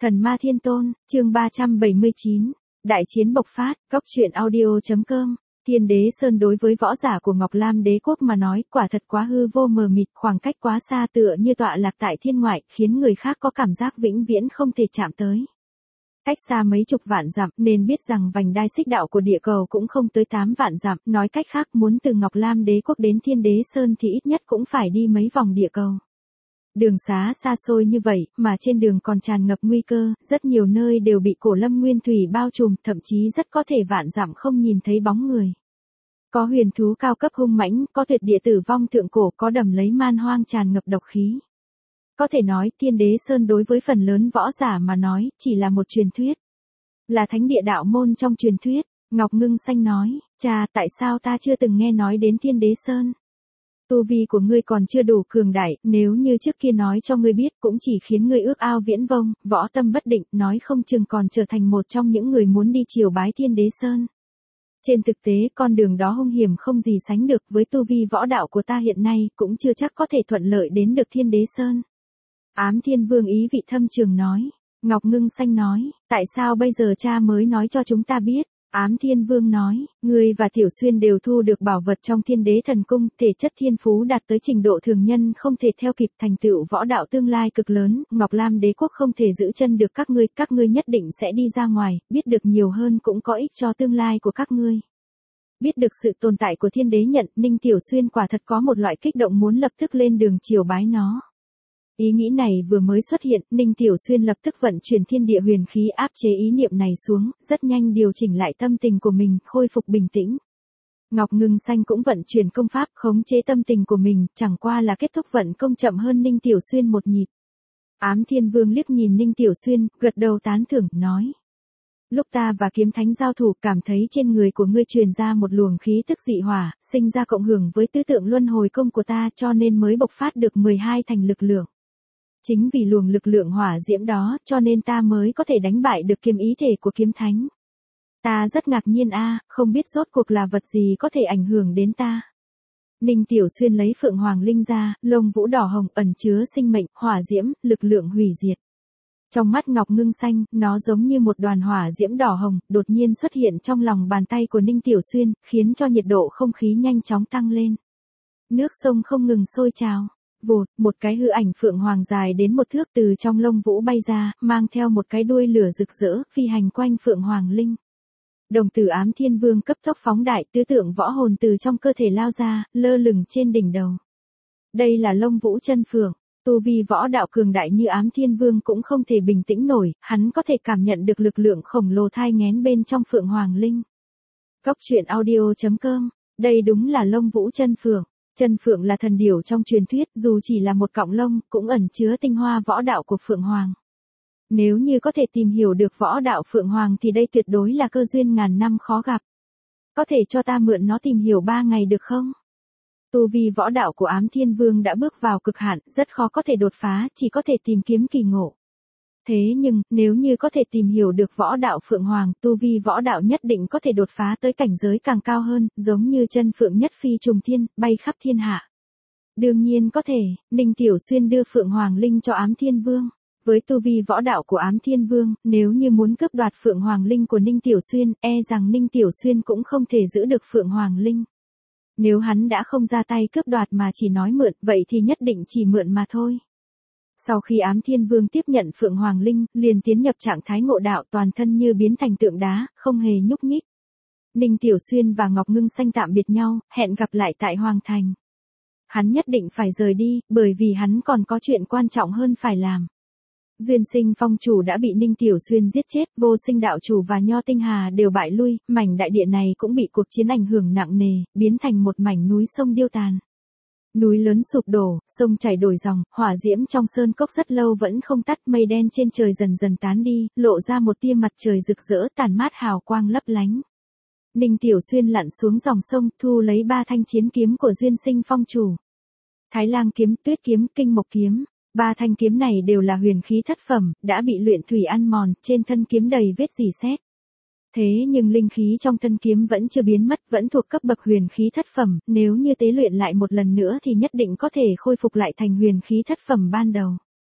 Thần Ma Thiên Tôn, chương 379, Đại chiến bộc phát, góc truyện audio.com. Thiên Đế Sơn đối với võ giả của Ngọc Lam Đế quốc mà nói, quả thật quá hư vô mờ mịt, khoảng cách quá xa tựa như tọa lạc tại thiên ngoại, khiến người khác có cảm giác vĩnh viễn không thể chạm tới. Cách xa mấy chục vạn dặm, nên biết rằng vành đai xích đạo của địa cầu cũng không tới 8 vạn dặm, nói cách khác muốn từ Ngọc Lam Đế quốc đến Thiên Đế Sơn thì ít nhất cũng phải đi mấy vòng địa cầu. Đường xá xa xôi như vậy, mà trên đường còn tràn ngập nguy cơ, rất nhiều nơi đều bị cổ lâm nguyên thủy bao trùm, thậm chí rất có thể vạn dặm không nhìn thấy bóng người. Có huyền thú cao cấp hung mãnh, có tuyệt địa tử vong thượng cổ, có đầm lấy man hoang tràn ngập độc khí. Có thể nói, Thiên Đế Sơn đối với phần lớn võ giả mà nói, chỉ là một truyền thuyết. Là thánh địa đạo môn trong truyền thuyết. Ngọc Ngưng Xanh nói, cha, tại sao ta chưa từng nghe nói đến Thiên Đế Sơn? Tu vi của ngươi còn chưa đủ cường đại, nếu như trước kia nói cho ngươi biết cũng chỉ khiến ngươi ước ao viễn vông, võ tâm bất định, nói không chừng còn trở thành một trong những người muốn đi triều bái Thiên Đế Sơn. Trên thực tế, con đường đó hung hiểm không gì sánh được, với tu vi võ đạo của ta hiện nay, cũng chưa chắc có thể thuận lợi đến được Thiên Đế Sơn. Ám Thiên Vương ý vị thâm trường nói. Ngọc Ngưng Xanh nói, tại sao bây giờ cha mới nói cho chúng ta biết? Ám Thiên Vương nói, ngươi và Tiểu Xuyên đều thu được bảo vật trong Thiên Đế Thần Cung, thể chất thiên phú đạt tới trình độ thường nhân không thể theo kịp, thành tựu võ đạo tương lai cực lớn, Ngọc Lam Đế quốc không thể giữ chân được các ngươi nhất định sẽ đi ra ngoài, biết được nhiều hơn cũng có ích cho tương lai của các ngươi. Biết được sự tồn tại của Thiên Đế Nhận, Ninh Tiểu Xuyên quả thật có một loại kích động muốn lập tức lên đường triều bái nó. Ý nghĩ này vừa mới xuất hiện, Ninh Tiểu Xuyên lập tức vận chuyển thiên địa huyền khí áp chế ý niệm này xuống, rất nhanh điều chỉnh lại tâm tình của mình, khôi phục bình tĩnh. Ngọc Ngưng Xanh cũng vận chuyển công pháp khống chế tâm tình của mình, chẳng qua là kết thúc vận công chậm hơn Ninh Tiểu Xuyên một nhịp. Ám Thiên Vương liếc nhìn Ninh Tiểu Xuyên, gật đầu tán thưởng, nói. Lúc ta và Kiếm Thánh giao thủ, cảm thấy trên người của ngươi truyền ra một luồng khí tức dị hỏa, sinh ra cộng hưởng với tứ tượng luân hồi công của ta, cho nên mới bộc phát được 12 thành lực lượng. Chính vì luồng lực lượng hỏa diễm đó, cho nên ta mới có thể đánh bại được kiếm ý thể của Kiếm Thánh. Ta rất ngạc nhiên không biết rốt cuộc là vật gì có thể ảnh hưởng đến ta. Ninh Tiểu Xuyên lấy Phượng Hoàng Linh ra, lông vũ đỏ hồng ẩn chứa sinh mệnh, hỏa diễm, lực lượng hủy diệt. Trong mắt Ngọc Ngưng Xanh, nó giống như một đoàn hỏa diễm đỏ hồng, đột nhiên xuất hiện trong lòng bàn tay của Ninh Tiểu Xuyên, khiến cho nhiệt độ không khí nhanh chóng tăng lên. Nước sông không ngừng sôi trào. Vụt, một cái hư ảnh phượng hoàng dài đến một thước từ trong lông vũ bay ra, mang theo một cái đuôi lửa rực rỡ, phi hành quanh Phượng Hoàng Linh. Đồng tử Ám Thiên Vương cấp tốc phóng đại, tứ tượng võ hồn từ trong cơ thể lao ra, lơ lửng trên đỉnh đầu. Đây là lông vũ chân phượng. Tu vi võ đạo cường đại như Ám Thiên Vương cũng không thể bình tĩnh nổi, hắn có thể cảm nhận được lực lượng khổng lồ thai nghén bên trong Phượng Hoàng Linh. Góc truyện audio.com, đây đúng là lông vũ chân phượng. Chân phượng là thần điểu trong truyền thuyết, dù chỉ là một cọng lông, cũng ẩn chứa tinh hoa võ đạo của Phượng Hoàng. Nếu như có thể tìm hiểu được võ đạo Phượng Hoàng thì đây tuyệt đối là cơ duyên ngàn năm khó gặp. Có thể cho ta mượn nó tìm hiểu 3 ngày được không? Tu vi võ đạo của Ám Thiên Vương đã bước vào cực hạn, rất khó có thể đột phá, chỉ có thể tìm kiếm kỳ ngộ. Thế nhưng, nếu như có thể tìm hiểu được võ đạo Phượng Hoàng, tu vi võ đạo nhất định có thể đột phá tới cảnh giới càng cao hơn, giống như chân phượng nhất phi trùng thiên, bay khắp thiên hạ. Đương nhiên có thể, Ninh Tiểu Xuyên đưa Phượng Hoàng Linh cho Ám Thiên Vương. Với tu vi võ đạo của Ám Thiên Vương, nếu như muốn cướp đoạt Phượng Hoàng Linh của Ninh Tiểu Xuyên, rằng Ninh Tiểu Xuyên cũng không thể giữ được Phượng Hoàng Linh. Nếu hắn đã không ra tay cướp đoạt mà chỉ nói mượn, vậy thì nhất định chỉ mượn mà thôi. Sau khi Ám Thiên Vương tiếp nhận Phượng Hoàng Linh, liền tiến nhập trạng thái ngộ đạo, toàn thân như biến thành tượng đá, không hề nhúc nhích. Ninh Tiểu Xuyên và Ngọc Ngưng Xanh tạm biệt nhau, hẹn gặp lại tại Hoàng Thành. Hắn nhất định phải rời đi, bởi vì hắn còn có chuyện quan trọng hơn phải làm. Duyên Sinh Phong chủ đã bị Ninh Tiểu Xuyên giết chết, Vô Sinh đạo chủ và Nho Tinh Hà đều bại lui, mảnh đại địa này cũng bị cuộc chiến ảnh hưởng nặng nề, biến thành một mảnh núi sông điêu tàn. Núi lớn sụp đổ, sông chảy đổi dòng, hỏa diễm trong sơn cốc rất lâu vẫn không tắt, mây đen trên trời dần dần tán đi, lộ ra một tia mặt trời rực rỡ tàn mát hào quang lấp lánh. Ninh Tiểu Xuyên lặn xuống dòng sông, thu lấy 3 thanh chiến kiếm của Duyên Sinh Phong chủ. Thái Lang kiếm, Tuyết kiếm, Kinh Mộc kiếm. 3 thanh kiếm này đều là huyền khí thất phẩm, đã bị luyện thủy ăn mòn, trên thân kiếm đầy vết rỉ sét. Thế nhưng linh khí trong thân kiếm vẫn chưa biến mất, vẫn thuộc cấp bậc huyền khí thất phẩm, nếu như tế luyện lại một lần nữa thì nhất định có thể khôi phục lại thành huyền khí thất phẩm ban đầu.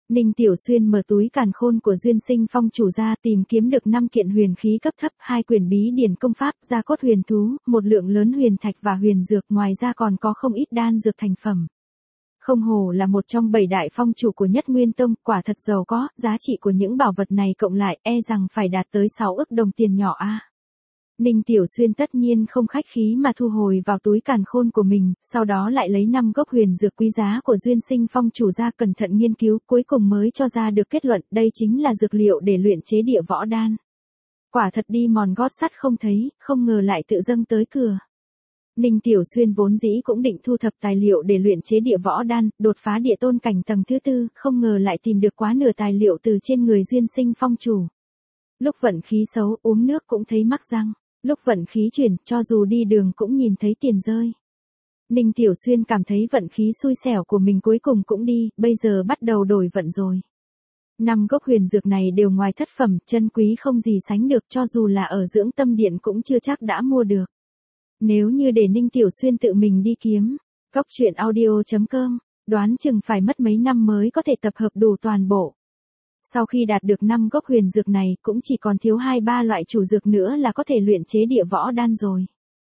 Ninh Tiểu Xuyên mở túi càn khôn của Duyên Sinh Phong chủ ra, tìm kiếm được 5 kiện huyền khí cấp thấp, 2 quyển bí điển công pháp, gia cốt huyền thú, một lượng lớn huyền thạch và huyền dược, ngoài ra còn có không ít đan dược thành phẩm. Không hổ là một trong 7 đại phong chủ của Nhất Nguyên Tông, quả thật giàu có, giá trị của những bảo vật này cộng lại e rằng phải đạt tới 6 ức đồng tiền nhỏ a. Ninh Tiểu Xuyên tất nhiên không khách khí mà thu hồi vào túi càn khôn của mình, sau đó lại lấy 5 gốc huyền dược quý giá của Duyên Sinh Phong chủ ra cẩn thận nghiên cứu, cuối cùng mới cho ra được kết luận đây chính là dược liệu để luyện chế địa võ đan. Quả thật đi mòn gót sắt không thấy, không ngờ lại tự dâng tới cửa. Ninh Tiểu Xuyên vốn dĩ cũng định thu thập tài liệu để luyện chế địa võ đan, đột phá địa tôn cảnh tầng thứ 4, không ngờ lại tìm được quá nửa tài liệu từ trên người Duyên Sinh Phong chủ. Lúc vận khí xấu, uống nước cũng thấy mắc răng. Lúc vận khí chuyển, cho dù đi đường cũng nhìn thấy tiền rơi. Ninh Tiểu Xuyên cảm thấy vận khí xui xẻo của mình cuối cùng cũng đi, bây giờ bắt đầu đổi vận rồi. 5 gốc huyền dược này đều ngoài thất phẩm, chân quý không gì sánh được, cho dù là ở dưỡng tâm điện cũng chưa chắc đã mua được. Nếu như để Ninh Tiểu Xuyên tự mình đi kiếm, Cốc Truyện Audio.com, đoán chừng phải mất mấy năm mới có thể tập hợp đủ toàn bộ. Sau khi đạt được 5 gốc huyền dược này, cũng chỉ còn thiếu 2-3 loại chủ dược nữa là có thể luyện chế địa võ đan rồi.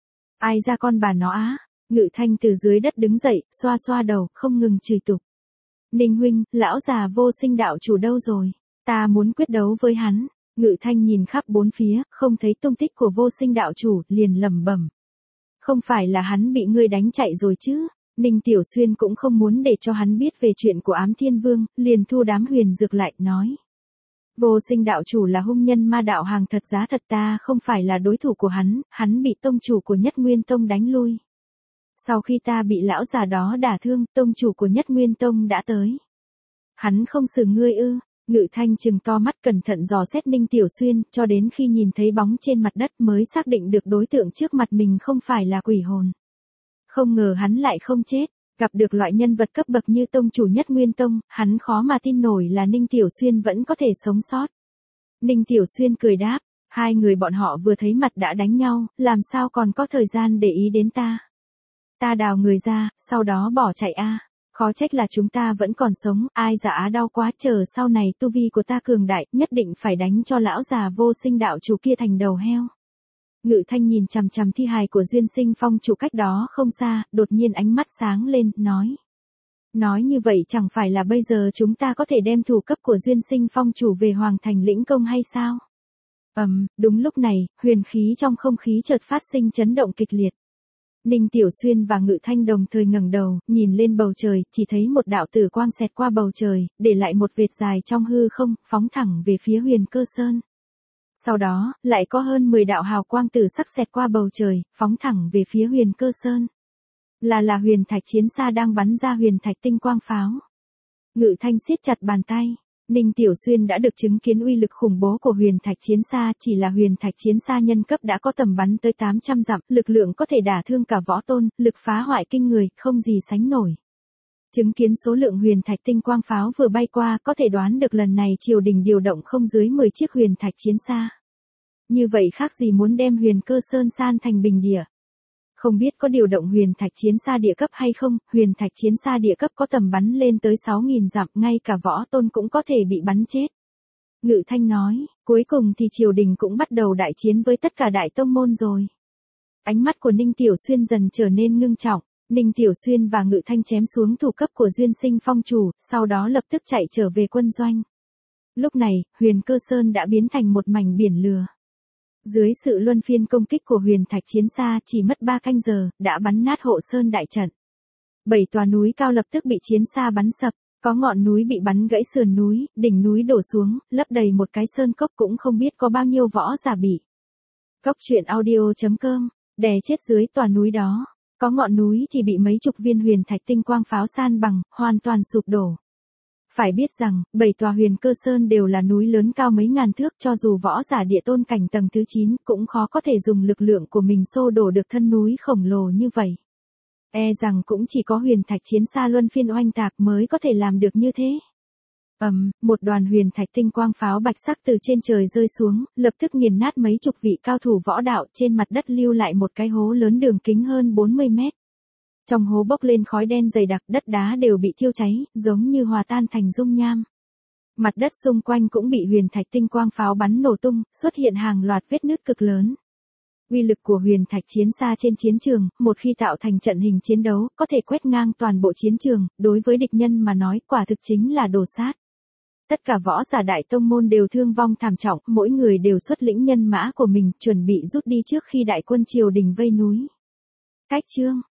Ai ra con bà nó á? Ngự Thanh từ dưới đất đứng dậy, xoa xoa đầu, không ngừng chửi tục. Ninh huynh, lão già Vô Sinh đạo chủ đâu rồi? Ta muốn quyết đấu với hắn. Ngự Thanh nhìn khắp bốn phía, không thấy tung tích của Vô Sinh đạo chủ, liền lẩm bẩm. Không phải là hắn bị ngươi đánh chạy rồi chứ? Ninh Tiểu Xuyên cũng không muốn để cho hắn biết về chuyện của Ám Thiên Vương, liền thu đám huyền dược lại, nói. Vô Sinh đạo chủ là hung nhân ma đạo hàng thật giá thật, ta không phải là đối thủ của hắn bị tông chủ của Nhất Nguyên Tông đánh lui. Sau khi ta bị lão già đó đả thương, tông chủ của Nhất Nguyên Tông đã tới. Hắn không xử ngươi ư? Ngự Thanh trừng to mắt cẩn thận dò xét Ninh Tiểu Xuyên, cho đến khi nhìn thấy bóng trên mặt đất mới xác định được đối tượng trước mặt mình không phải là quỷ hồn. Không ngờ hắn lại không chết, gặp được loại nhân vật cấp bậc như tông chủ Nhất Nguyên Tông, hắn khó mà tin nổi là Ninh Tiểu Xuyên vẫn có thể sống sót. Ninh Tiểu Xuyên cười đáp, hai người bọn họ vừa thấy mặt đã đánh nhau, làm sao còn có thời gian để ý đến ta. Ta đào người ra, sau đó bỏ chạy a. Khó trách là chúng ta vẫn còn sống, ai dạ á đau quá, chờ sau này tu vi của ta cường đại, nhất định phải đánh cho lão già Vô Sinh đạo chủ kia thành đầu heo. Ngự Thanh nhìn chằm chằm thi hài của Duyên Sinh Phong chủ cách đó không xa, đột nhiên ánh mắt sáng lên, nói. Nói như vậy chẳng phải là bây giờ chúng ta có thể đem thủ cấp của Duyên Sinh Phong chủ về Hoàng Thành lĩnh công hay sao? Đúng lúc này, huyền khí trong không khí chợt phát sinh chấn động kịch liệt. Ninh Tiểu Xuyên và Ngự Thanh đồng thời ngẩng đầu, nhìn lên bầu trời, chỉ thấy một đạo tử quang xẹt qua bầu trời, để lại một vệt dài trong hư không, phóng thẳng về phía Huyền Cơ Sơn. Sau đó, lại có hơn 10 đạo hào quang tử sắc xẹt qua bầu trời, phóng thẳng về phía Huyền Cơ Sơn. Là huyền thạch chiến xa đang bắn ra huyền thạch tinh quang pháo. Ngự Thanh siết chặt bàn tay. Ninh Tiểu Xuyên đã được chứng kiến uy lực khủng bố của huyền thạch chiến xa, chỉ là huyền thạch chiến xa nhân cấp đã có tầm bắn tới 800 dặm, lực lượng có thể đả thương cả võ tôn, lực phá hoại kinh người, không gì sánh nổi. Chứng kiến số lượng huyền thạch tinh quang pháo vừa bay qua, có thể đoán được lần này triều đình điều động không dưới 10 chiếc huyền thạch chiến xa. Như vậy khác gì muốn đem Huyền Cơ Sơn san thành bình địa. Không biết có điều động huyền thạch chiến xa địa cấp hay không, huyền thạch chiến xa địa cấp có tầm bắn lên tới 6.000 dặm, ngay cả võ tôn cũng có thể bị bắn chết. Ngự Thanh nói, cuối cùng thì triều đình cũng bắt đầu đại chiến với tất cả đại tông môn rồi. Ánh mắt của Ninh Tiểu Xuyên dần trở nên ngưng trọng, Ninh Tiểu Xuyên và Ngự Thanh chém xuống thủ cấp của Duyên Sinh Phong chủ, sau đó lập tức chạy trở về quân doanh. Lúc này, Huyền Cơ Sơn đã biến thành một mảnh biển lửa. Dưới sự luân phiên công kích của huyền thạch chiến xa, chỉ mất 3 canh giờ, đã bắn nát hộ sơn đại trận. 7 tòa núi cao lập tức bị chiến xa bắn sập, có ngọn núi bị bắn gãy sườn núi, đỉnh núi đổ xuống, lấp đầy một cái sơn cốc, cũng không biết có bao nhiêu võ giả bị. Cốc Truyện Audio.com, đè chết dưới tòa núi đó. Có ngọn núi thì bị mấy chục viên huyền thạch tinh quang pháo san bằng, hoàn toàn sụp đổ. Phải biết rằng, 7 tòa Huyền Cơ Sơn đều là núi lớn cao mấy ngàn thước, cho dù võ giả địa tôn cảnh tầng thứ 9 cũng khó có thể dùng lực lượng của mình xô đổ được thân núi khổng lồ như vậy. E rằng cũng chỉ có huyền thạch chiến xa luân phiên oanh tạc mới có thể làm được như thế. Một đoàn huyền thạch tinh quang pháo bạch sắc từ trên trời rơi xuống, lập tức nghiền nát mấy chục vị cao thủ võ đạo, trên mặt đất lưu lại một cái hố lớn đường kính hơn 40 mét. Trong hố bốc lên khói đen dày đặc, đất đá đều bị thiêu cháy, giống như hòa tan thành dung nham. Mặt đất xung quanh cũng bị huyền thạch tinh quang pháo bắn nổ tung, xuất hiện hàng loạt vết nứt cực lớn. Uy lực của huyền thạch chiến xa trên chiến trường, một khi tạo thành trận hình chiến đấu, có thể quét ngang toàn bộ chiến trường, đối với địch nhân mà nói quả thực chính là đồ sát. Tất cả võ giả đại tông môn đều thương vong thảm trọng, mỗi người đều xuất lĩnh nhân mã của mình, chuẩn bị rút đi trước khi đại quân triều đình vây núi. Cách chương